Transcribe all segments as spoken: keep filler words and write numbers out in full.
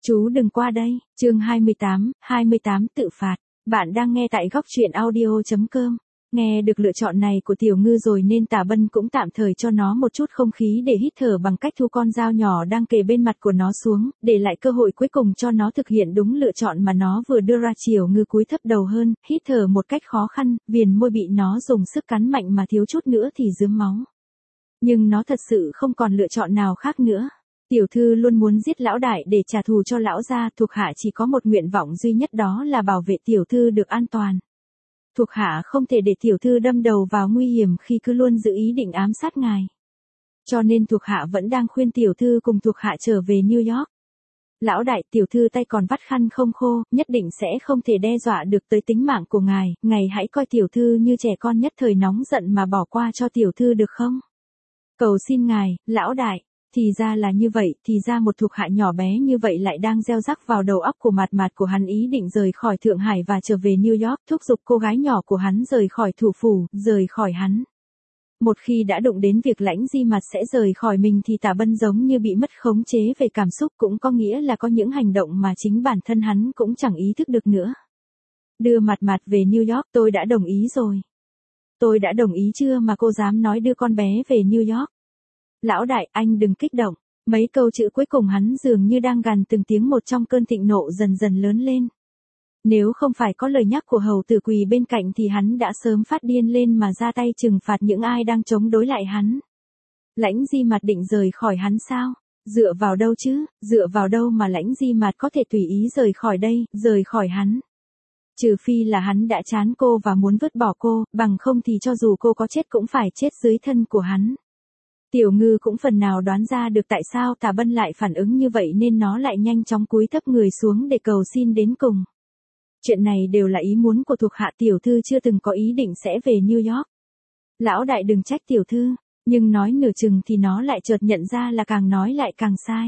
Chú đừng qua đây, chương hai mươi tám, hai mươi tám tự phạt. Bạn đang nghe tại góc truyện audio chấm com. Nghe được lựa chọn này của Tiểu Ngư rồi nên Tả Bân cũng tạm thời cho nó một chút không khí để hít thở bằng cách thu con dao nhỏ đang kề bên mặt của nó xuống, để lại cơ hội cuối cùng cho nó thực hiện đúng lựa chọn mà nó vừa đưa ra. Tiểu Ngư cúi thấp đầu hơn, hít thở một cách khó khăn, viền môi bị nó dùng sức cắn mạnh mà thiếu chút nữa thì rớm máu. Nhưng nó thật sự không còn lựa chọn nào khác nữa. Tiểu thư luôn muốn giết lão đại để trả thù cho lão gia, thuộc hạ chỉ có một nguyện vọng duy nhất, đó là bảo vệ tiểu thư được an toàn. Thuộc hạ không thể để tiểu thư đâm đầu vào nguy hiểm khi cứ luôn giữ ý định ám sát ngài. Cho nên thuộc hạ vẫn đang khuyên tiểu thư cùng thuộc hạ trở về New York. Lão đại, tiểu thư tay còn vắt khăn không khô, nhất định sẽ không thể đe dọa được tới tính mạng của ngài, ngài hãy coi tiểu thư như trẻ con nhất thời nóng giận mà bỏ qua cho tiểu thư được không? Cầu xin ngài, lão đại. Thì ra là như vậy, thì ra một thuộc hạ nhỏ bé như vậy lại đang gieo rắc vào đầu óc của Mạt Mạt của hắn ý định rời khỏi Thượng Hải và trở về New York, thúc giục cô gái nhỏ của hắn rời khỏi thủ phủ, rời khỏi hắn. Một khi đã đụng đến việc Lãnh Di Mạt sẽ rời khỏi mình thì Tả Bân giống như bị mất khống chế về cảm xúc, cũng có nghĩa là có những hành động mà chính bản thân hắn cũng chẳng ý thức được nữa. Đưa Mạt Mạt về New York, tôi đã đồng ý rồi. Tôi đã đồng ý chưa mà cô dám nói đưa con bé về New York? Lão đại, anh đừng kích động. Mấy câu chữ cuối cùng hắn dường như đang gằn từng tiếng một trong cơn thịnh nộ dần dần lớn lên. Nếu không phải có lời nhắc của hầu tử quỳ bên cạnh thì hắn đã sớm phát điên lên mà ra tay trừng phạt những ai đang chống đối lại hắn. Lãnh Di Mạt định rời khỏi hắn sao? Dựa vào đâu chứ? Dựa vào đâu mà Lãnh Di Mạt có thể tùy ý rời khỏi đây, rời khỏi hắn? Trừ phi là hắn đã chán cô và muốn vứt bỏ cô, bằng không thì cho dù cô có chết cũng phải chết dưới thân của hắn. Tiểu Ngư cũng phần nào đoán ra được tại sao Tả Bân lại phản ứng như vậy nên nó lại nhanh chóng cúi thấp người xuống để cầu xin đến cùng. Chuyện này đều là ý muốn của thuộc hạ, tiểu thư chưa từng có ý định sẽ về New York. Lão đại đừng trách tiểu thư, nhưng nói nửa chừng thì nó lại chợt nhận ra là càng nói lại càng sai.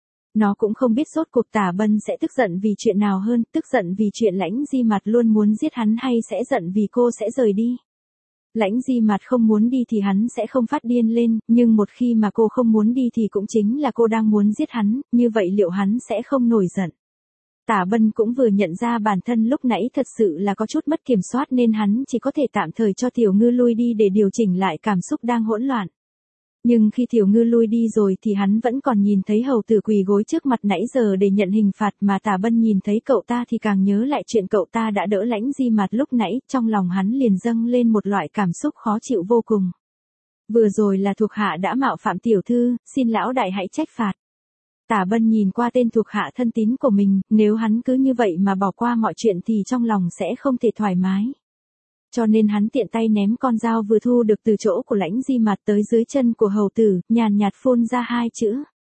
Nó cũng không biết rốt cuộc Tả Bân sẽ tức giận vì chuyện nào hơn, tức giận vì chuyện Lãnh Di Mạt luôn muốn giết hắn hay sẽ giận vì cô sẽ rời đi. Lãnh Di Mạt không muốn đi thì hắn sẽ không phát điên lên, nhưng một khi mà cô không muốn đi thì cũng chính là cô đang muốn giết hắn, như vậy liệu hắn sẽ không nổi giận? Tả Bân cũng vừa nhận ra bản thân lúc nãy thật sự là có chút mất kiểm soát nên hắn chỉ có thể tạm thời cho Tiểu Ngư lui đi để điều chỉnh lại cảm xúc đang hỗn loạn. Nhưng khi Tiểu Ngư lui đi rồi thì hắn vẫn còn nhìn thấy hầu tử quỳ gối trước mặt nãy giờ để nhận hình phạt, mà Tả Bân nhìn thấy cậu ta thì càng nhớ lại chuyện cậu ta đã đỡ Lãnh Di Mạt lúc nãy, trong lòng hắn liền dâng lên một loại cảm xúc khó chịu vô cùng. Vừa rồi là thuộc hạ đã mạo phạm tiểu thư, xin lão đại hãy trách phạt. Tả Bân nhìn qua tên thuộc hạ thân tín của mình, nếu hắn cứ như vậy mà bỏ qua mọi chuyện thì trong lòng sẽ không thể thoải mái. Cho nên hắn tiện tay ném con dao vừa thu được từ chỗ của Lãnh Di Mạt tới dưới chân của hầu tử, nhàn nhạt phun ra hai chữ.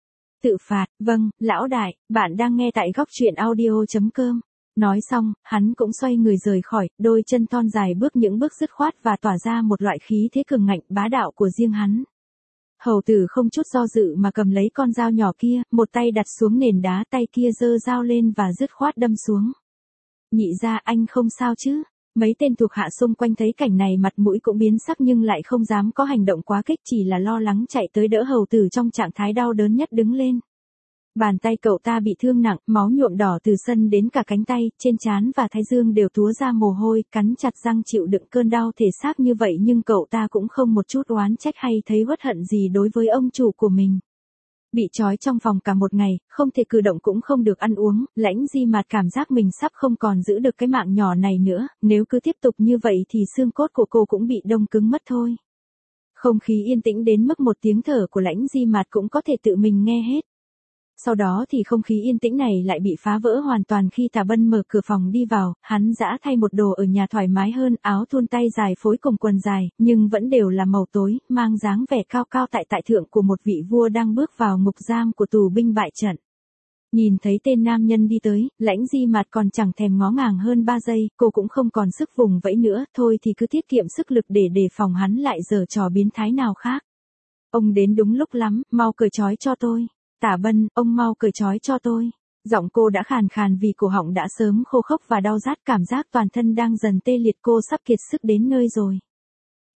Tự phạt. Vâng, lão đại, bạn đang nghe tại góc truyện audio chấm com. Nói xong, hắn cũng xoay người rời khỏi, đôi chân thon dài bước những bước dứt khoát và tỏa ra một loại khí thế cường ngạnh bá đạo của riêng hắn. Hầu tử không chút do dự mà cầm lấy con dao nhỏ kia, một tay đặt xuống nền đá, tay kia giơ dao lên và dứt khoát đâm xuống. Nhị gia, anh không sao chứ? Mấy tên thuộc hạ xung quanh thấy cảnh này mặt mũi cũng biến sắc nhưng lại không dám có hành động quá kích, chỉ là lo lắng chạy tới đỡ hầu tử trong trạng thái đau đớn nhất đứng lên. Bàn tay cậu ta bị thương nặng, máu nhuộm đỏ từ sân đến cả cánh tay, trên trán và thái dương đều túa ra mồ hôi, cắn chặt răng chịu đựng cơn đau thể xác như vậy nhưng cậu ta cũng không một chút oán trách hay thấy uất hận gì đối với ông chủ của mình. Bị trói trong phòng cả một ngày, không thể cử động cũng không được ăn uống, Lãnh Di Mạt cảm giác mình sắp không còn giữ được cái mạng nhỏ này nữa, nếu cứ tiếp tục như vậy thì xương cốt của cô cũng bị đông cứng mất thôi. Không khí yên tĩnh đến mức một tiếng thở của Lãnh Di Mạt cũng có thể tự mình nghe hết. Sau đó thì không khí yên tĩnh này lại bị phá vỡ hoàn toàn khi Tả Bân mở cửa phòng đi vào, hắn dã thay một đồ ở nhà thoải mái hơn, áo thun tay dài phối cùng quần dài, nhưng vẫn đều là màu tối, mang dáng vẻ cao cao tại tại thượng của một vị vua đang bước vào ngục giam của tù binh bại trận. Nhìn thấy tên nam nhân đi tới, Lãnh Di Mạt còn chẳng thèm ngó ngàng hơn ba giây, cô cũng không còn sức vùng vẫy nữa, thôi thì cứ tiết kiệm sức lực để đề phòng hắn lại giở trò biến thái nào khác. Ông đến đúng lúc lắm, mau cởi trói cho tôi. Tả Bân, ông mau cởi trói cho tôi. Giọng cô đã khàn khàn vì cổ họng đã sớm khô khốc và đau rát, cảm giác toàn thân đang dần tê liệt, cô sắp kiệt sức đến nơi rồi.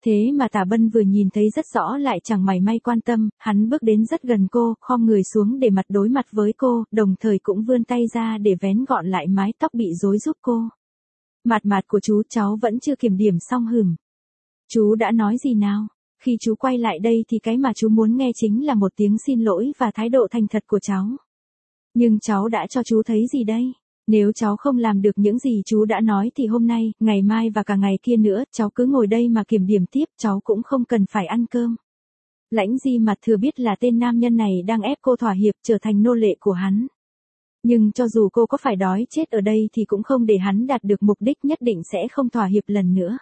Thế mà Tả Bân vừa nhìn thấy rất rõ lại chẳng mảy may quan tâm, hắn bước đến rất gần cô, khom người xuống để mặt đối mặt với cô, đồng thời cũng vươn tay ra để vén gọn lại mái tóc bị rối giúp cô. Mặt mặt của chú, cháu vẫn chưa kiểm điểm xong hửm. Chú đã nói gì nào? Khi chú quay lại đây thì cái mà chú muốn nghe chính là một tiếng xin lỗi và thái độ thành thật của cháu. Nhưng cháu đã cho chú thấy gì đây? Nếu cháu không làm được những gì chú đã nói thì hôm nay, ngày mai và cả ngày kia nữa, cháu cứ ngồi đây mà kiểm điểm tiếp, cháu cũng không cần phải ăn cơm. Lãnh Di Mặt thừa biết là tên nam nhân này đang ép cô thỏa hiệp trở thành nô lệ của hắn. Nhưng cho dù cô có phải đói chết ở đây thì cũng không để hắn đạt được mục đích, nhất định sẽ không thỏa hiệp lần nữa.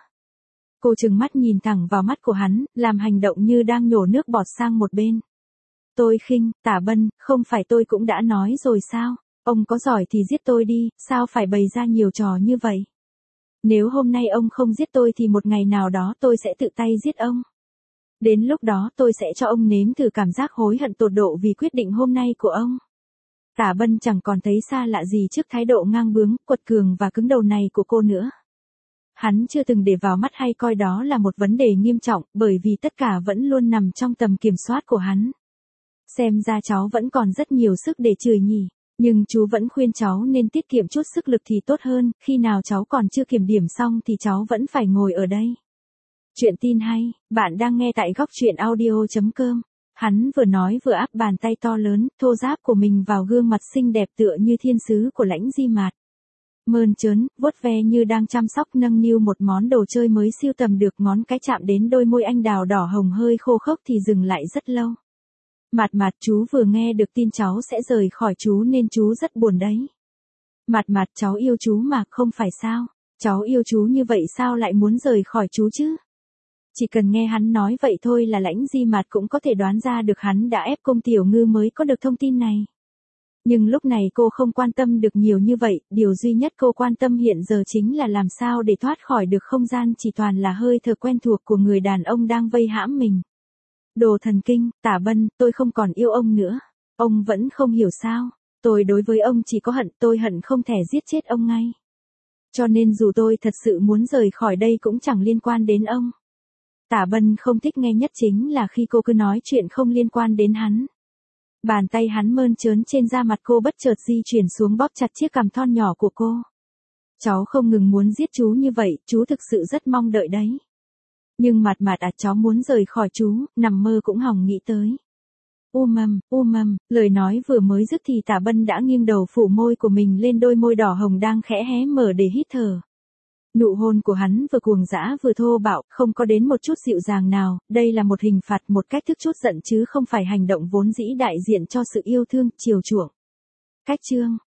Cô trừng mắt nhìn thẳng vào mắt của hắn, làm hành động như đang nhổ nước bọt sang một bên. Tôi khinh, Tả Bân, không phải tôi cũng đã nói rồi sao? Ông có giỏi thì giết tôi đi, sao phải bày ra nhiều trò như vậy? Nếu hôm nay ông không giết tôi thì một ngày nào đó tôi sẽ tự tay giết ông. Đến lúc đó tôi sẽ cho ông nếm thử cảm giác hối hận tột độ vì quyết định hôm nay của ông. Tả Bân chẳng còn thấy xa lạ gì trước thái độ ngang bướng, quật cường và cứng đầu này của cô nữa. Hắn chưa từng để vào mắt hay coi đó là một vấn đề nghiêm trọng, bởi vì tất cả vẫn luôn nằm trong tầm kiểm soát của hắn. Xem ra cháu vẫn còn rất nhiều sức để chửi nhỉ, nhưng chú vẫn khuyên cháu nên tiết kiệm chút sức lực thì tốt hơn, khi nào cháu còn chưa kiểm điểm xong thì cháu vẫn phải ngồi ở đây. Chuyện tin hay, bạn đang nghe tại góc truyện audio chấm com. Hắn vừa nói vừa áp bàn tay to lớn, thô ráp của mình vào gương mặt xinh đẹp tựa như thiên sứ của Lãnh Di Mạt. Mơn trớn, vuốt ve như đang chăm sóc nâng niu một món đồ chơi mới siêu tầm được, ngón cái chạm đến đôi môi anh đào đỏ hồng hơi khô khốc thì dừng lại rất lâu. Mạt Mạt, chú vừa nghe được tin cháu sẽ rời khỏi chú nên chú rất buồn đấy. Mạt Mạt, cháu yêu chú mà, không phải sao? Cháu yêu chú như vậy sao lại muốn rời khỏi chú chứ? Chỉ cần nghe hắn nói vậy thôi là Lãnh Di Mạt cũng có thể đoán ra được hắn đã ép Cung Tiểu Ngư mới có được thông tin này. Nhưng lúc này cô không quan tâm được nhiều như vậy, điều duy nhất cô quan tâm hiện giờ chính là làm sao để thoát khỏi được không gian chỉ toàn là hơi thở quen thuộc của người đàn ông đang vây hãm mình. Đồ thần kinh, Tả Bân, tôi không còn yêu ông nữa. Ông vẫn không hiểu sao. Tôi đối với ông chỉ có hận, tôi hận không thể giết chết ông ngay. Cho nên dù tôi thật sự muốn rời khỏi đây cũng chẳng liên quan đến ông. Tả Bân không thích nghe nhất chính là khi cô cứ nói chuyện không liên quan đến hắn. Bàn tay hắn mơn trớn trên da mặt cô bất chợt di chuyển xuống bóp chặt chiếc cằm thon nhỏ của cô. Cháu không ngừng muốn giết chú như vậy, chú thực sự rất mong đợi đấy. Nhưng Mạt Mạt à, cháu muốn rời khỏi chú, nằm mơ cũng hỏng nghĩ tới. U mầm, u mầm, lời nói vừa mới dứt thì Tả Bân đã nghiêng đầu phủ môi của mình lên đôi môi đỏ hồng đang khẽ hé mở để hít thở. Nụ hôn của hắn vừa cuồng dã vừa thô bạo, không có đến một chút dịu dàng nào, đây là một hình phạt, một cách thức chút giận chứ không phải hành động vốn dĩ đại diện cho sự yêu thương, chiều chuộng. Cách chương